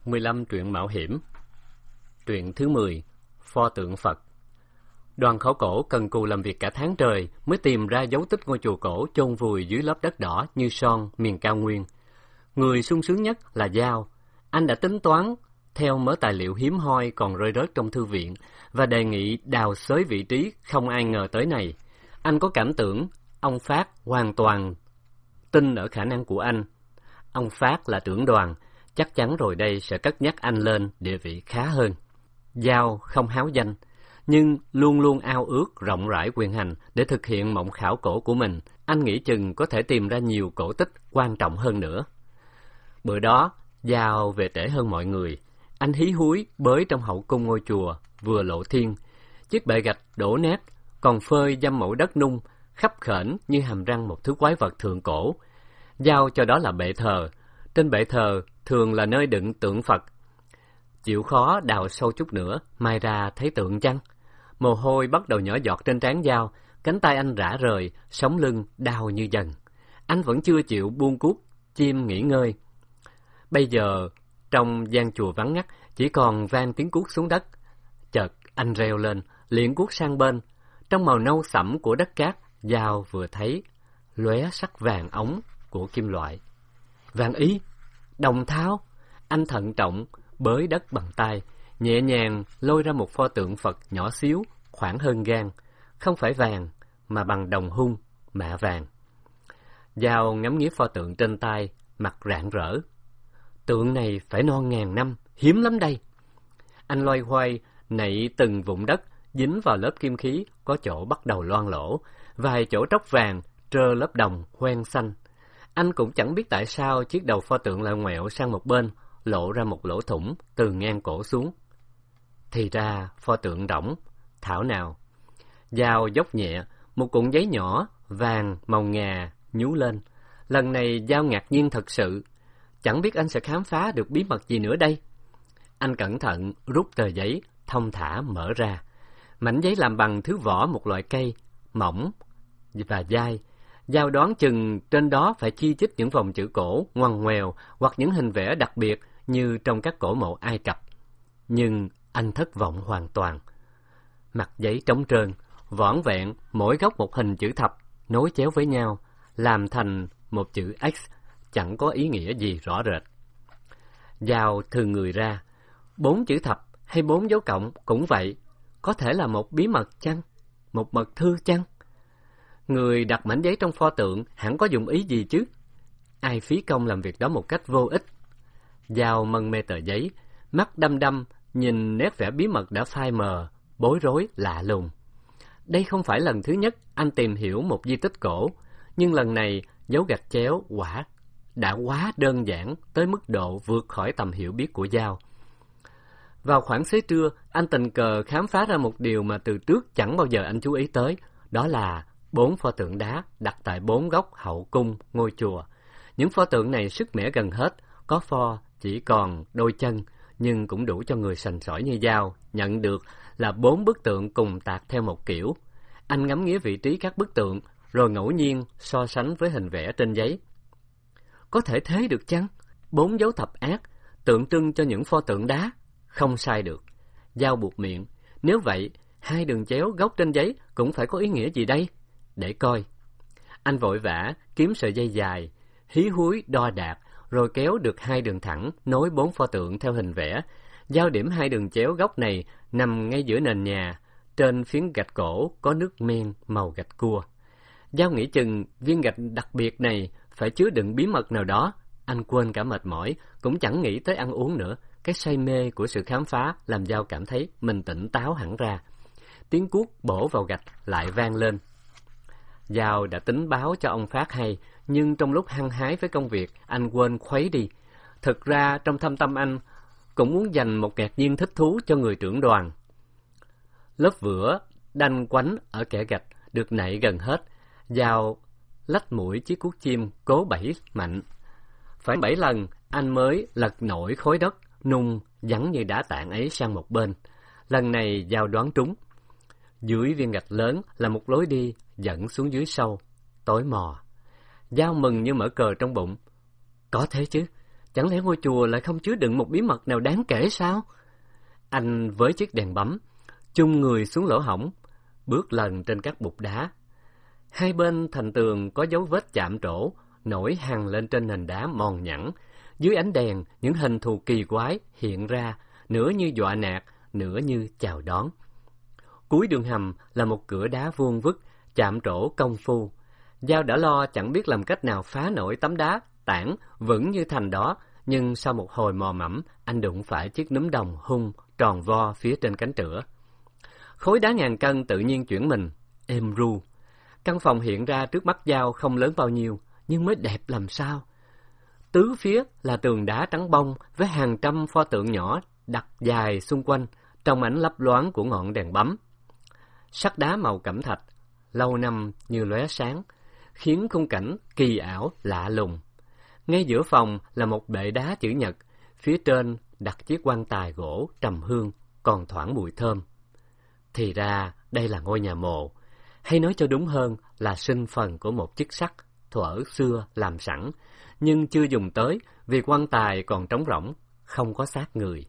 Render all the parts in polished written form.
15 truyện mạo hiểm. Truyện thứ 10, Pho tượng Phật. Đoàn khảo cổ cần cù làm việc cả tháng trời mới tìm ra dấu tích ngôi chùa cổ chôn vùi dưới lớp đất đỏ như son miền cao nguyên. Người sung sướng nhất là Giao. Anh đã tính toán theo mớ tài liệu hiếm hoi còn rơi rớt trong thư viện và đề nghị đào xới vị trí không ai ngờ tới này. Anh có cảm tưởng ông Phát hoàn toàn tin ở khả năng của anh. Ông Phát là trưởng đoàn, chắc chắn rồi đây sẽ cất nhắc anh lên địa vị khá hơn. Giao không háo danh, nhưng luôn luôn ao ước rộng rãi quyền hành để thực hiện mộng khảo cổ của mình. Anh nghĩ chừng có thể tìm ra nhiều cổ tích quan trọng hơn nữa. Bữa đó, Giao về trễ hơn mọi người. Anh hí húi bới trong hậu cung ngôi chùa, vừa lộ thiên. Chiếc bệ gạch đổ nát, còn phơi dăm mẫu đất nung, khắp khểnh như hàm răng một thứ quái vật thượng cổ. Giao cho đó là bệ thờ. Trên bệ thờ thường là nơi đựng tượng Phật. Chịu khó đào sâu chút nữa, mai ra thấy tượng chăng? Mồ hôi bắt đầu nhỏ giọt trên trán Giao, cánh tay anh rã rời, sống lưng đau như dần. Anh vẫn chưa chịu buông cuốc chim nghỉ ngơi. Bây giờ, trong gian chùa vắng ngắt, chỉ còn vang tiếng cuốc xuống đất. Chợt anh reo lên, liền cuốc sang bên. Trong màu nâu sẫm của đất cát, Giao vừa thấy lóe sắc vàng óng của kim loại. Vàng ý, đồng thau. Anh thận trọng bới đất bằng tay, nhẹ nhàng lôi ra một pho tượng Phật nhỏ xíu, khoảng hơn gang, không phải vàng mà bằng đồng hung, mạ vàng. Giao ngắm nghía pho tượng trên tay, mặt rạng rỡ. Tượng này phải non ngàn năm, hiếm lắm đây. Anh loay hoay nạy từng vụn đất dính vào lớp kim khí, có chỗ bắt đầu loang lỗ, vài chỗ tróc vàng trơ lớp đồng hoen xanh. Anh cũng chẳng biết tại sao chiếc đầu pho tượng lại ngoẹo sang một bên, lộ ra một lỗ thủng từ ngang cổ xuống. Thì ra pho tượng rỗng, thảo nào. Giao dốc nhẹ, một cuộn giấy nhỏ vàng màu ngà nhú lên. Lần này Giao ngạc nhiên thật sự, chẳng biết anh sẽ khám phá được bí mật gì nữa đây. Anh cẩn thận rút tờ giấy, thong thả mở ra. Mảnh giấy làm bằng thứ vỏ một loại cây mỏng và dai. Giao đoán chừng trên đó phải chi chít những vòng chữ cổ ngoằn ngoèo hoặc những hình vẽ đặc biệt như trong các cổ mộ Ai Cập. Nhưng anh thất vọng hoàn toàn. Mặt giấy trống trơn, vỏn vẹn mỗi góc một hình chữ thập nối chéo với nhau, làm thành một chữ X, chẳng có ý nghĩa gì rõ rệt. Giao thư người ra, 4 chữ thập hay 4 dấu cộng cũng vậy, có thể là một bí mật chăng? Một mật thư chăng? Người đặt mảnh giấy trong pho tượng hẳn có dụng ý gì chứ? Ai phí công làm việc đó một cách vô ích? Giao mân mê tờ giấy, mắt đăm đăm nhìn nét vẽ bí mật đã phai mờ, bối rối lạ lùng. Đây không phải lần thứ nhất anh tìm hiểu một di tích cổ, nhưng lần này dấu gạch chéo quả đã quá đơn giản tới mức độ vượt khỏi tầm hiểu biết của Giao. Vào khoảng xế trưa, anh tình cờ khám phá ra một điều mà từ trước chẳng bao giờ anh chú ý tới, đó là 4 pho tượng đá đặt tại 4 góc hậu cung ngôi chùa. Những pho tượng này sức mẻ gần hết, có pho chỉ còn đôi chân, nhưng cũng đủ cho người sành sỏi như Giao nhận được là 4 bức tượng cùng tạc theo một kiểu. Anh ngắm nghía vị trí các bức tượng, rồi ngẫu nhiên so sánh với hình vẽ trên giấy. Có thể thế được chăng? 4 dấu thập ác tượng trưng cho những pho tượng đá. Không sai được. Giao buộc miệng. Nếu vậy, 2 đường chéo góc trên giấy cũng phải có ý nghĩa gì đây? Để coi. Anh vội vã kiếm sợi dây dài, hí húi đo đạc, rồi kéo được 2 đường thẳng nối 4 pho tượng theo hình vẽ. Giao điểm 2 đường chéo góc này nằm ngay giữa nền nhà, trên phiến gạch cổ có nước men màu gạch cua. Giao nghĩ chừng viên gạch đặc biệt này phải chứa đựng bí mật nào đó. Anh quên cả mệt mỏi, cũng chẳng nghĩ tới ăn uống nữa. Cái say mê của sự khám phá làm Giao cảm thấy mình tỉnh táo hẳn ra. Tiếng cuốc bổ vào gạch lại vang lên. Giao đã tính báo cho ông Phát hay, nhưng trong lúc hăng hái với công việc, anh quên khuấy đi. Thực ra trong thâm tâm anh cũng muốn dành một ngạc nhiên thích thú cho người trưởng đoàn. Lớp vữa đanh quánh ở kẽ gạch được nạy gần hết. Giao lách mũi chiếc cuốc chim cố bẩy mạnh. Phải 7 lần anh mới lật nổi khối đất nung vắn như đá tảng ấy sang một bên. Lần này Giao đoán trúng. Dưới viên gạch lớn là một lối đi dẫn xuống dưới sâu, tối mò. Giao mừng như mở cờ trong bụng. Có thế chứ, Chẳng lẽ ngôi chùa lại không chứa đựng một bí mật nào đáng kể sao? Anh với chiếc đèn bấm, chôn người xuống lỗ hổng, bước lần trên các bục đá. Hai bên thành tường có dấu vết chạm trổ, nổi hằn lên trên nền đá mòn nhẵn. Dưới ánh đèn, những hình thù kỳ quái hiện ra, nửa như dọa nạt, nửa như chào đón. Cuối đường hầm là một cửa đá vuông vức, chạm trổ công phu. Giao đã lo chẳng biết làm cách nào phá nổi tấm đá tảng vững như thành đó, nhưng sau một hồi mò mẫm, anh đụng phải chiếc núm đồng hung tròn vo phía trên cánh cửa. Khối đá ngàn cân tự nhiên chuyển mình, êm ru. Căn phòng hiện ra trước mắt Giao không lớn bao nhiêu, nhưng mới đẹp làm sao. Tứ phía là tường đá trắng bông với hàng trăm pho tượng nhỏ đặt dài xung quanh trong ánh lấp loáng của ngọn đèn bấm. Sắt đá màu cẩm thạch, lâu năm như lóe sáng, khiến khung cảnh kỳ ảo lạ lùng. Ngay giữa phòng là một bệ đá chữ nhật, phía trên đặt chiếc quan tài gỗ trầm hương còn thoảng mùi thơm. Thì ra đây là ngôi nhà mộ, hay nói cho đúng hơn là sinh phần của một chức sắc thuở xưa làm sẵn, nhưng chưa dùng tới vì quan tài còn trống rỗng, không có xác người.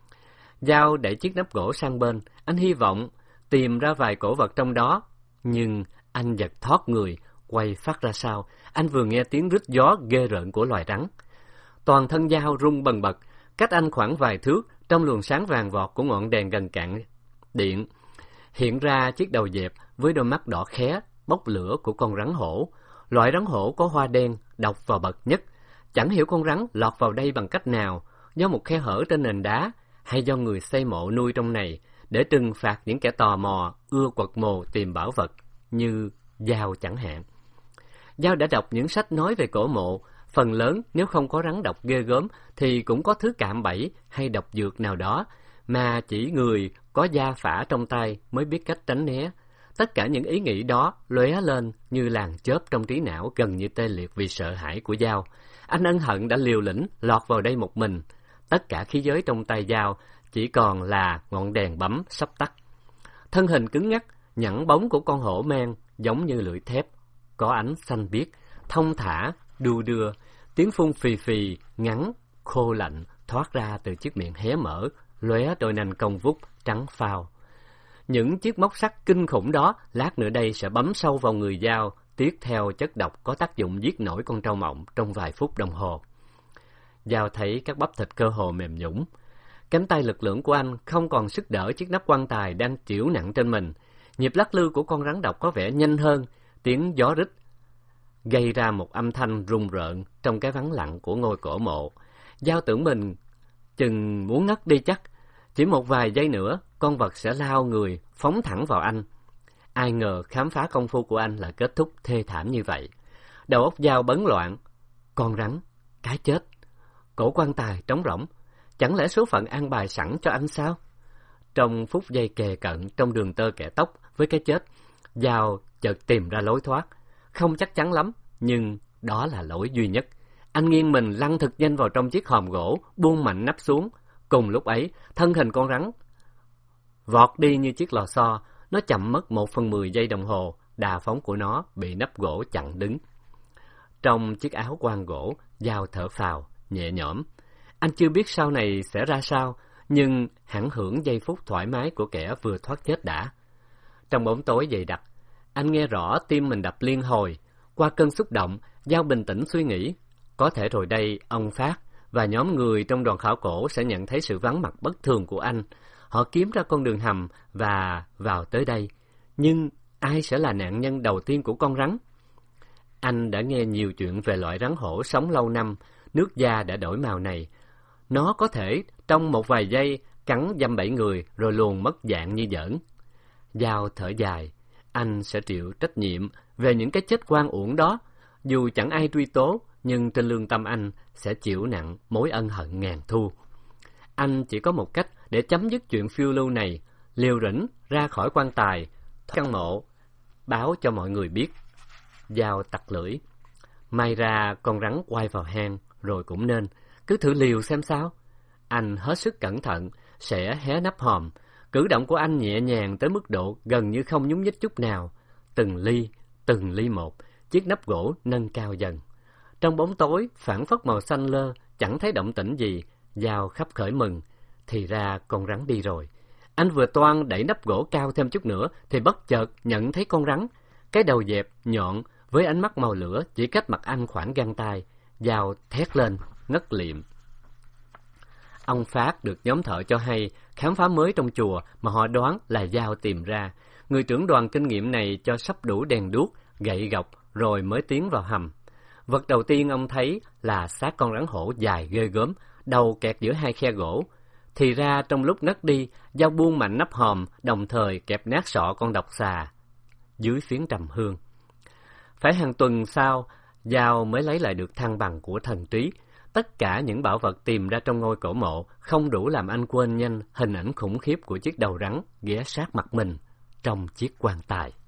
Giao đẩy chiếc nắp gỗ sang bên, anh hy vọng tìm ra vài cổ vật trong đó, nhưng anh giật thót người, quay phát ra sau, anh vừa nghe tiếng rít gió ghê rợn của loài rắn. Toàn thân Giao rung bần bật, cách anh khoảng vài thước, trong luồng sáng vàng vọt của ngọn đèn gần cạn điện, hiện ra chiếc đầu dẹp với đôi mắt đỏ khé, bốc lửa của con rắn hổ. Loại rắn hổ có hoa đen, độc và bậc nhất. Chẳng hiểu con rắn lọt vào đây bằng cách nào, do một khe hở trên nền đá, hay do người xây mộ nuôi trong này, để trừng phạt những kẻ tò mò, ưa quật mồ tìm bảo vật, như Giao chẳng hạn. Giao đã đọc những sách nói về cổ mộ, phần lớn nếu không có rắn độc ghê gớm, thì cũng có thứ cạm bẫy hay độc dược nào đó, mà chỉ người có da phả trong tay mới biết cách tránh né. Tất cả những ý nghĩ đó lóe lên như làn chớp trong trí não, gần như tê liệt vì sợ hãi của Giao. Anh ân hận đã liều lĩnh lọt vào đây một mình. Tất cả khí giới trong tay Giao chỉ còn là ngọn đèn bấm sắp tắt. Thân hình cứng ngắc, nhẵn bóng của con hổ mang giống như lưỡi thép, có ánh xanh biếc, thông thả, đu đưa, tiếng phun phì phì, ngắn, khô lạnh thoát ra từ chiếc miệng hé mở, lóe đôi nanh cong vút trắng phao. Những chiếc móc sắt kinh khủng đó lát nữa đây sẽ bấm sâu vào người Giao, tiếp theo chất độc có tác dụng giết nổi con trâu mộng trong vài phút đồng hồ. Giao thấy các bắp thịt cơ hồ mềm nhũn. Cánh tay lực lưỡng của anh không còn sức đỡ chiếc nắp quan tài đang chịu nặng trên mình. Nhịp lắc lư của con rắn độc có vẻ nhanh hơn, tiếng gió rít gây ra một âm thanh rùng rợn trong cái vắng lặng của ngôi cổ mộ. Giao tưởng mình chừng muốn ngất đi chắc. Chỉ một vài giây nữa, con vật sẽ lao người, phóng thẳng vào anh. Ai ngờ khám phá công phu của anh là kết thúc thê thảm như vậy. Đầu óc Giao bấn loạn. Con rắn, cái chết, cổ quan tài trống rỗng. Chẳng lẽ số phận an bài sẵn cho anh sao? Trong phút giây kề cận trong đường tơ kẻ tóc với cái chết, Giao chợt tìm ra lối thoát. Không chắc chắn lắm, nhưng đó là lối duy nhất. Anh nghiêng mình lăn thật nhanh vào trong chiếc hòm gỗ, buông mạnh nắp xuống. Cùng lúc ấy, thân hình con rắn vọt đi như chiếc lò xo. Nó chậm mất 1/10 giây đồng hồ, đà phóng của nó bị nắp gỗ chặn đứng. Trong chiếc áo quan gỗ, Giao thở phào, nhẹ nhõm. Anh chưa biết sau này sẽ ra sao, nhưng hãnh hưởng giây phút thoải mái của kẻ vừa thoát chết đã. Trong bóng tối dày đặc, anh nghe rõ tim mình đập liên hồi. Qua cơn xúc động, Giao bình tĩnh suy nghĩ. Có thể rồi đây, ông Phát và nhóm người trong đoàn khảo cổ sẽ nhận thấy sự vắng mặt bất thường của anh. Họ kiếm ra con đường hầm và vào tới đây. Nhưng ai sẽ là nạn nhân đầu tiên của con rắn? Anh đã nghe nhiều chuyện về loại rắn hổ sống lâu năm, nước da đã đổi màu này. Nó có thể trong một vài giây cắn dăm 7 người rồi luồn mất dạng như giỡn. Giao thở dài, anh sẽ chịu trách nhiệm về những cái chết oan uổng đó. Dù chẳng ai truy tố, nhưng trên lương tâm anh sẽ chịu nặng mối ân hận ngàn thu. Anh chỉ có một cách để chấm dứt chuyện phiêu lưu này, liều rĩnh ra khỏi quan tài, căn mộ, báo cho mọi người biết. Giao tặc lưỡi. May ra con rắn quay vào hang rồi cũng nên, cứ thử liều xem sao. Anh hết sức cẩn thận, sẽ hé nắp hòm. Cử động của anh nhẹ nhàng tới mức độ gần như không nhúc nhích chút nào. từng ly một, chiếc nắp gỗ nâng cao dần. Trong bóng tối phảng phất màu xanh lơ, chẳng thấy động tĩnh gì, Dao khấp khởi mừng. Thì ra con rắn đi rồi. Anh vừa toan đẩy nắp gỗ cao thêm chút nữa thì bất chợt nhận thấy con rắn. Cái đầu dẹp nhọn với ánh mắt màu lửa chỉ cách mặt anh khoảng gang tay. Dao thét lên, ngất liệm. Ông Phát được nhóm thợ cho hay khám phá mới trong chùa mà họ đoán là Dao tìm ra. Người trưởng đoàn kinh nghiệm này cho sắp đủ đèn đuốc, gậy gộc rồi mới tiến vào hầm. Vật đầu tiên ông thấy là xác con rắn hổ dài ghê gớm, đầu kẹt giữa hai khe gỗ. Thì ra trong lúc ngất đi, Dao buông mạnh nắp hòm, đồng thời kẹp nát sọ con độc xà dưới phiến trầm hương. Phải hàng tuần sau, Dao mới lấy lại được thăng bằng của thần trí. Tất cả những bảo vật tìm ra trong ngôi cổ mộ không đủ làm anh quên nhanh hình ảnh khủng khiếp của chiếc đầu rắn ghé sát mặt mình trong chiếc quan tài.